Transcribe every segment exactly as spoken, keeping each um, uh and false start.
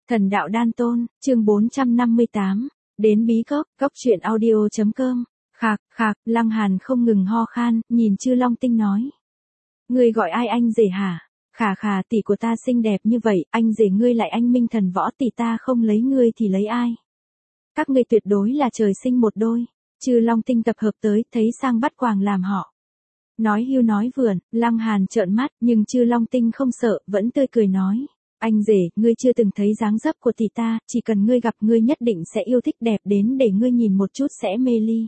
Thần đạo đan tôn, chương bốn trăm năm mươi tám, đến bí cốc, cốc truyện audio.com, khạc, khạc, Lăng Hàn không ngừng ho khan, nhìn Chư Long Tinh nói. Ngươi gọi ai anh rể hả? Khà khà, tỷ của ta xinh đẹp như vậy, anh rể ngươi lại anh minh thần võ, tỷ ta không lấy ngươi thì lấy ai? Các ngươi tuyệt đối là trời sinh một đôi. Chư Long Tinh tập hợp tới, thấy sang bắt quàng làm họ. Nói hưu nói vượn, Lăng Hàn trợn mắt, nhưng Chư Long Tinh không sợ, vẫn tươi cười nói. Anh rể, ngươi chưa từng thấy dáng dấp của tỷ ta, chỉ cần ngươi gặp ngươi nhất định sẽ yêu thích, đẹp đến để ngươi nhìn một chút sẽ mê ly.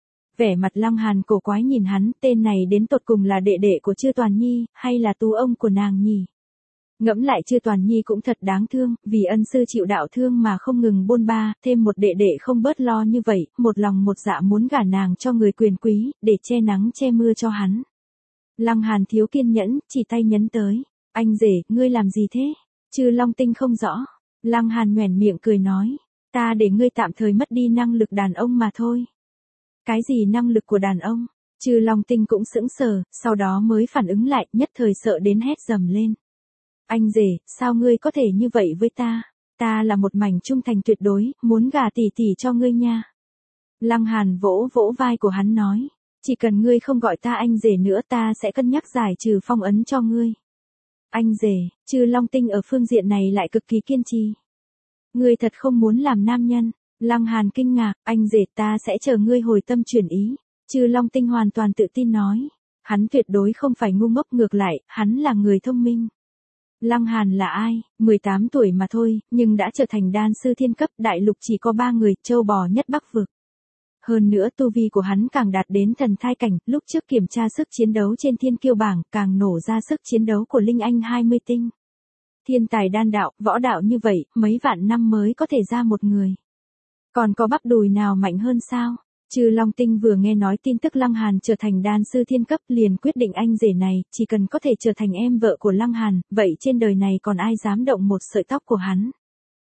Vẻ mặt Lăng Hàn cổ quái nhìn hắn, tên này đến tột cùng là đệ đệ của Chư Toàn Nhi, hay là tú ông của nàng nhỉ? Ngẫm lại Chư Toàn Nhi cũng thật đáng thương, vì ân sư chịu đạo thương mà không ngừng bôn ba, thêm một đệ đệ không bớt lo như vậy, một lòng một dạ muốn gả nàng cho người quyền quý, để che nắng che mưa cho hắn. Lăng Hàn thiếu kiên nhẫn, chỉ tay nhấn tới. Anh rể, ngươi làm gì thế? Chư Long Tinh không rõ. Lăng Hàn nhoẻn miệng cười nói. Ta để ngươi tạm thời mất đi năng lực đàn ông mà thôi. Cái gì năng lực của đàn ông? Chư Long Tinh cũng sững sờ, sau đó mới phản ứng lại, nhất thời sợ đến hét dầm lên. Anh rể, sao ngươi có thể như vậy với ta? Ta là một mảnh trung thành tuyệt đối, muốn gả tỷ tỷ cho ngươi nha. Lăng Hàn vỗ vỗ vai của hắn nói. Chỉ cần ngươi không gọi ta anh rể nữa ta sẽ cân nhắc giải trừ phong ấn cho ngươi. Anh rể, Chư Long Tinh ở phương diện này lại cực kỳ kiên trì. Ngươi thật không muốn làm nam nhân. Lăng Hàn kinh ngạc, anh rể ta sẽ chờ ngươi hồi tâm chuyển ý. Chư Long Tinh hoàn toàn tự tin nói. Hắn tuyệt đối không phải ngu ngốc, ngược lại, hắn là người thông minh. Lăng Hàn là ai? mười tám tuổi mà thôi, nhưng đã trở thành đan sư thiên cấp, đại lục chỉ có ba người, châu bò nhất Bắc vực. Hơn nữa tu vi của hắn càng đạt đến thần thai cảnh, lúc trước kiểm tra sức chiến đấu trên thiên kiêu bảng, càng nổ ra sức chiến đấu của Linh Anh hai mươi tinh. Thiên tài đan đạo, võ đạo như vậy, mấy vạn năm mới có thể ra một người. Còn có bắp đùi nào mạnh hơn sao? Chư Long Tinh vừa nghe nói tin tức Lăng Hàn trở thành đan sư thiên cấp liền quyết định anh rể này, chỉ cần có thể trở thành em vợ của Lăng Hàn, vậy trên đời này còn ai dám động một sợi tóc của hắn.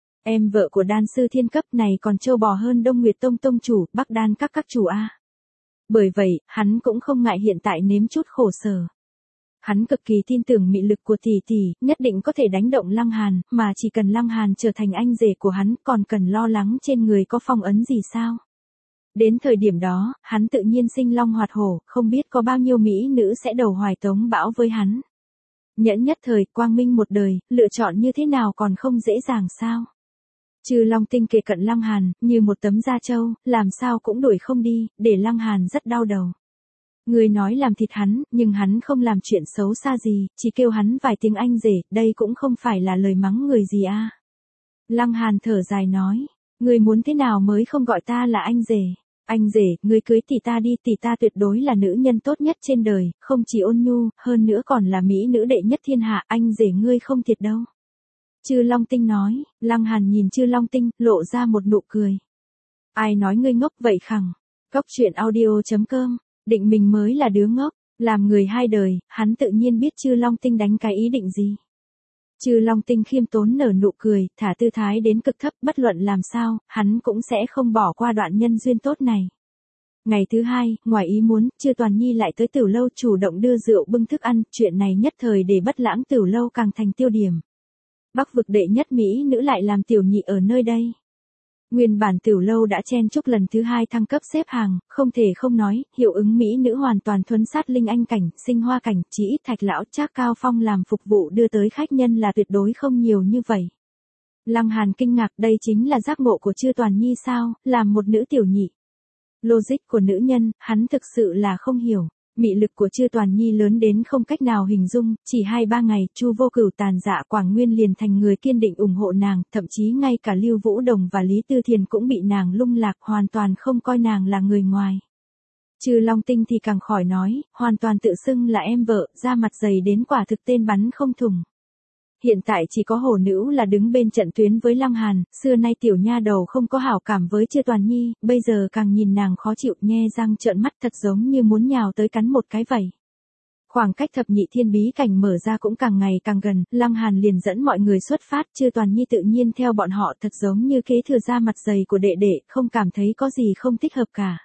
Em vợ của đan sư thiên cấp này còn trâu bò hơn Đông Nguyệt Tông tông chủ, Bắc Đan các các chủ a. Bởi vậy, hắn cũng không ngại hiện tại nếm chút khổ sở. Hắn cực kỳ tin tưởng mị lực của tỷ tỷ, nhất định có thể đánh động Lăng Hàn, mà chỉ cần Lăng Hàn trở thành anh rể của hắn, còn cần lo lắng trên người có phong ấn gì sao? Đến thời điểm đó, hắn tự nhiên sinh long hoạt hổ, không biết có bao nhiêu mỹ nữ sẽ đầu hoài tống bão với hắn. Nhẫn nhất thời, quang minh một đời, lựa chọn như thế nào còn không dễ dàng sao? Chư Long Tinh kề cận Lăng Hàn, như một tấm da trâu, làm sao cũng đuổi không đi, để Lăng Hàn rất đau đầu. Người nói làm thịt hắn, nhưng hắn không làm chuyện xấu xa gì, chỉ kêu hắn vài tiếng anh rể, đây cũng không phải là lời mắng người gì a. Lăng Hàn thở dài nói, người muốn thế nào mới không gọi ta là anh rể? Anh rể, ngươi cưới tỷ ta đi, tỷ ta tuyệt đối là nữ nhân tốt nhất trên đời, không chỉ ôn nhu, hơn nữa còn là mỹ nữ đệ nhất thiên hạ, anh rể ngươi không thiệt đâu. Chư Long Tinh nói. Lăng Hàn nhìn Chư Long Tinh, lộ ra một nụ cười. Ai nói ngươi ngốc vậy khẳng? Cốc truyện audio.com, định mình mới là đứa ngốc, làm người hai đời, hắn tự nhiên biết Chư Long Tinh đánh cái ý định gì. Chư Long Tinh khiêm tốn nở nụ cười, thả tư thái đến cực thấp, bất luận làm sao, hắn cũng sẽ không bỏ qua đoạn nhân duyên tốt này. Ngày thứ hai, ngoài ý muốn, Chư Toàn Nhi lại tới Tửu Lâu chủ động đưa rượu bưng thức ăn, chuyện này nhất thời để Bất Lãng Tửu Lâu càng thành tiêu điểm. Bắc vực đệ nhất mỹ nữ lại làm tiểu nhị ở nơi đây. Nguyên bản Tửu Lâu đã chen chúc lần thứ hai thăng cấp xếp hàng, không thể không nói, hiệu ứng mỹ nữ hoàn toàn thuấn sát Linh Anh cảnh, Sinh Hoa cảnh, chỉ ít Thạch lão Trác Cao Phong làm phục vụ đưa tới khách nhân là tuyệt đối không nhiều như vậy. Lăng Hàn kinh ngạc, đây chính là giác ngộ của Chư Toàn Nhi sao, làm một nữ tiểu nhị. Logic của nữ nhân, hắn thực sự là không hiểu. Mị lực của Chư Toàn Nhi lớn đến không cách nào hình dung, chỉ hai ba ngày, Chu Vô Cửu Tàn Dạ Quảng Nguyên liền thành người kiên định ủng hộ nàng, thậm chí ngay cả Lưu Vũ Đồng và Lý Tư Thiền cũng bị nàng lung lạc, hoàn toàn không coi nàng là người ngoài. Chư Long Tinh thì càng khỏi nói, hoàn toàn tự xưng là em vợ, da mặt dày đến quả thực tên bắn không thủng. Hiện tại chỉ có Hổ Nữ là đứng bên trận tuyến với Lăng Hàn, xưa nay tiểu nha đầu không có hảo cảm với Chư Toàn Nhi, bây giờ càng nhìn nàng khó chịu, nhe răng trợn mắt thật giống như muốn nhào tới cắn một cái vậy. Khoảng cách thập nhị thiên bí cảnh mở ra cũng càng ngày càng gần, Lăng Hàn liền dẫn mọi người xuất phát, Chư Toàn Nhi tự nhiên theo bọn họ, thật giống như kế thừa da mặt dày của đệ đệ, không cảm thấy có gì không thích hợp cả.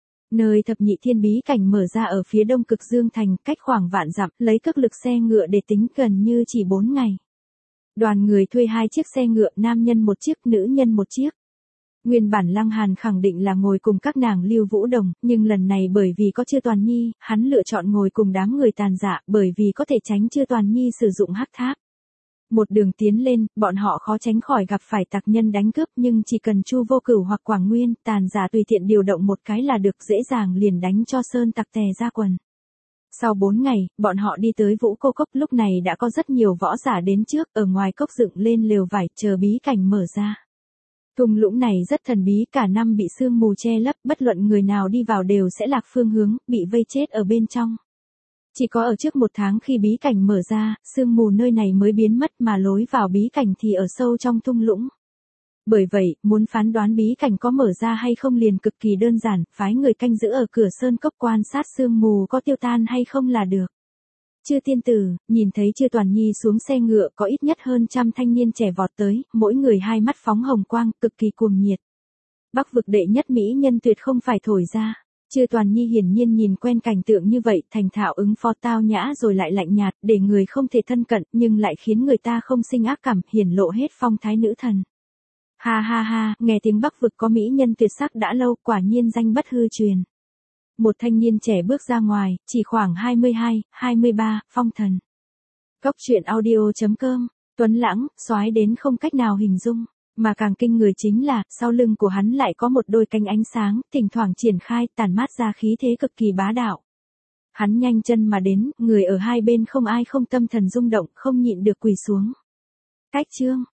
Nơi thập nhị thiên bí cảnh mở ra ở phía đông Cực Dương thành, cách khoảng vạn dặm, lấy cước lực xe ngựa để tính gần như chỉ bốn ngày. Đoàn người thuê hai chiếc xe ngựa, nam nhân một chiếc, nữ nhân một chiếc. Nguyên bản Lăng Hàn khẳng định là ngồi cùng các nàng Lưu Vũ Đồng, nhưng lần này bởi vì có Chư Toàn Nhi, hắn lựa chọn ngồi cùng đám người tàn dạ, bởi vì có thể tránh Chư Toàn Nhi sử dụng hắc tháp. Một đường tiến lên, bọn họ khó tránh khỏi gặp phải tặc nhân đánh cướp, nhưng chỉ cần Chu Vô Cửu hoặc Quảng Nguyên, tàn giả tùy tiện điều động một cái là được, dễ dàng liền đánh cho sơn tặc tè ra quần. Sau bốn ngày, bọn họ đi tới Vũ Cô Cốc, lúc này đã có rất nhiều võ giả đến trước, ở ngoài cốc dựng lên lều vải, chờ bí cảnh mở ra. Thung lũng này rất thần bí, cả năm bị sương mù che lấp, bất luận người nào đi vào đều sẽ lạc phương hướng, bị vây chết ở bên trong. Chỉ có ở trước một tháng khi bí cảnh mở ra, sương mù nơi này mới biến mất, mà lối vào bí cảnh thì ở sâu trong thung lũng. Bởi vậy, muốn phán đoán bí cảnh có mở ra hay không liền cực kỳ đơn giản, phái người canh giữ ở cửa sơn cốc quan sát sương mù có tiêu tan hay không là được. Chư tiên tử, nhìn thấy Chư Toàn Nhi xuống xe ngựa, có ít nhất hơn trăm thanh niên trẻ vọt tới, mỗi người hai mắt phóng hồng quang, cực kỳ cuồng nhiệt. Bắc vực đệ nhất mỹ nhân tuyệt không phải thổi ra. Chư Toàn Nhi hiển nhiên nhìn quen cảnh tượng như vậy, thành thạo ứng phó, tao nhã rồi lại lạnh nhạt, để người không thể thân cận, nhưng lại khiến người ta không sinh ác cảm, hiển lộ hết phong thái nữ thần. Ha ha ha, nghe tiếng Bắc vực có mỹ nhân tuyệt sắc đã lâu, quả nhiên danh bất hư truyền. Một thanh niên trẻ bước ra ngoài, chỉ khoảng hai mươi hai, hai mươi ba, phong thần. Cốc truyện audio chấm com, tuấn lãng, soái đến không cách nào hình dung. Mà càng kinh người chính là, sau lưng của hắn lại có một đôi cánh ánh sáng, thỉnh thoảng triển khai, tản mát ra khí thế cực kỳ bá đạo. Hắn nhanh chân mà đến, người ở hai bên không ai không tâm thần rung động, không nhịn được quỳ xuống. Cách chương,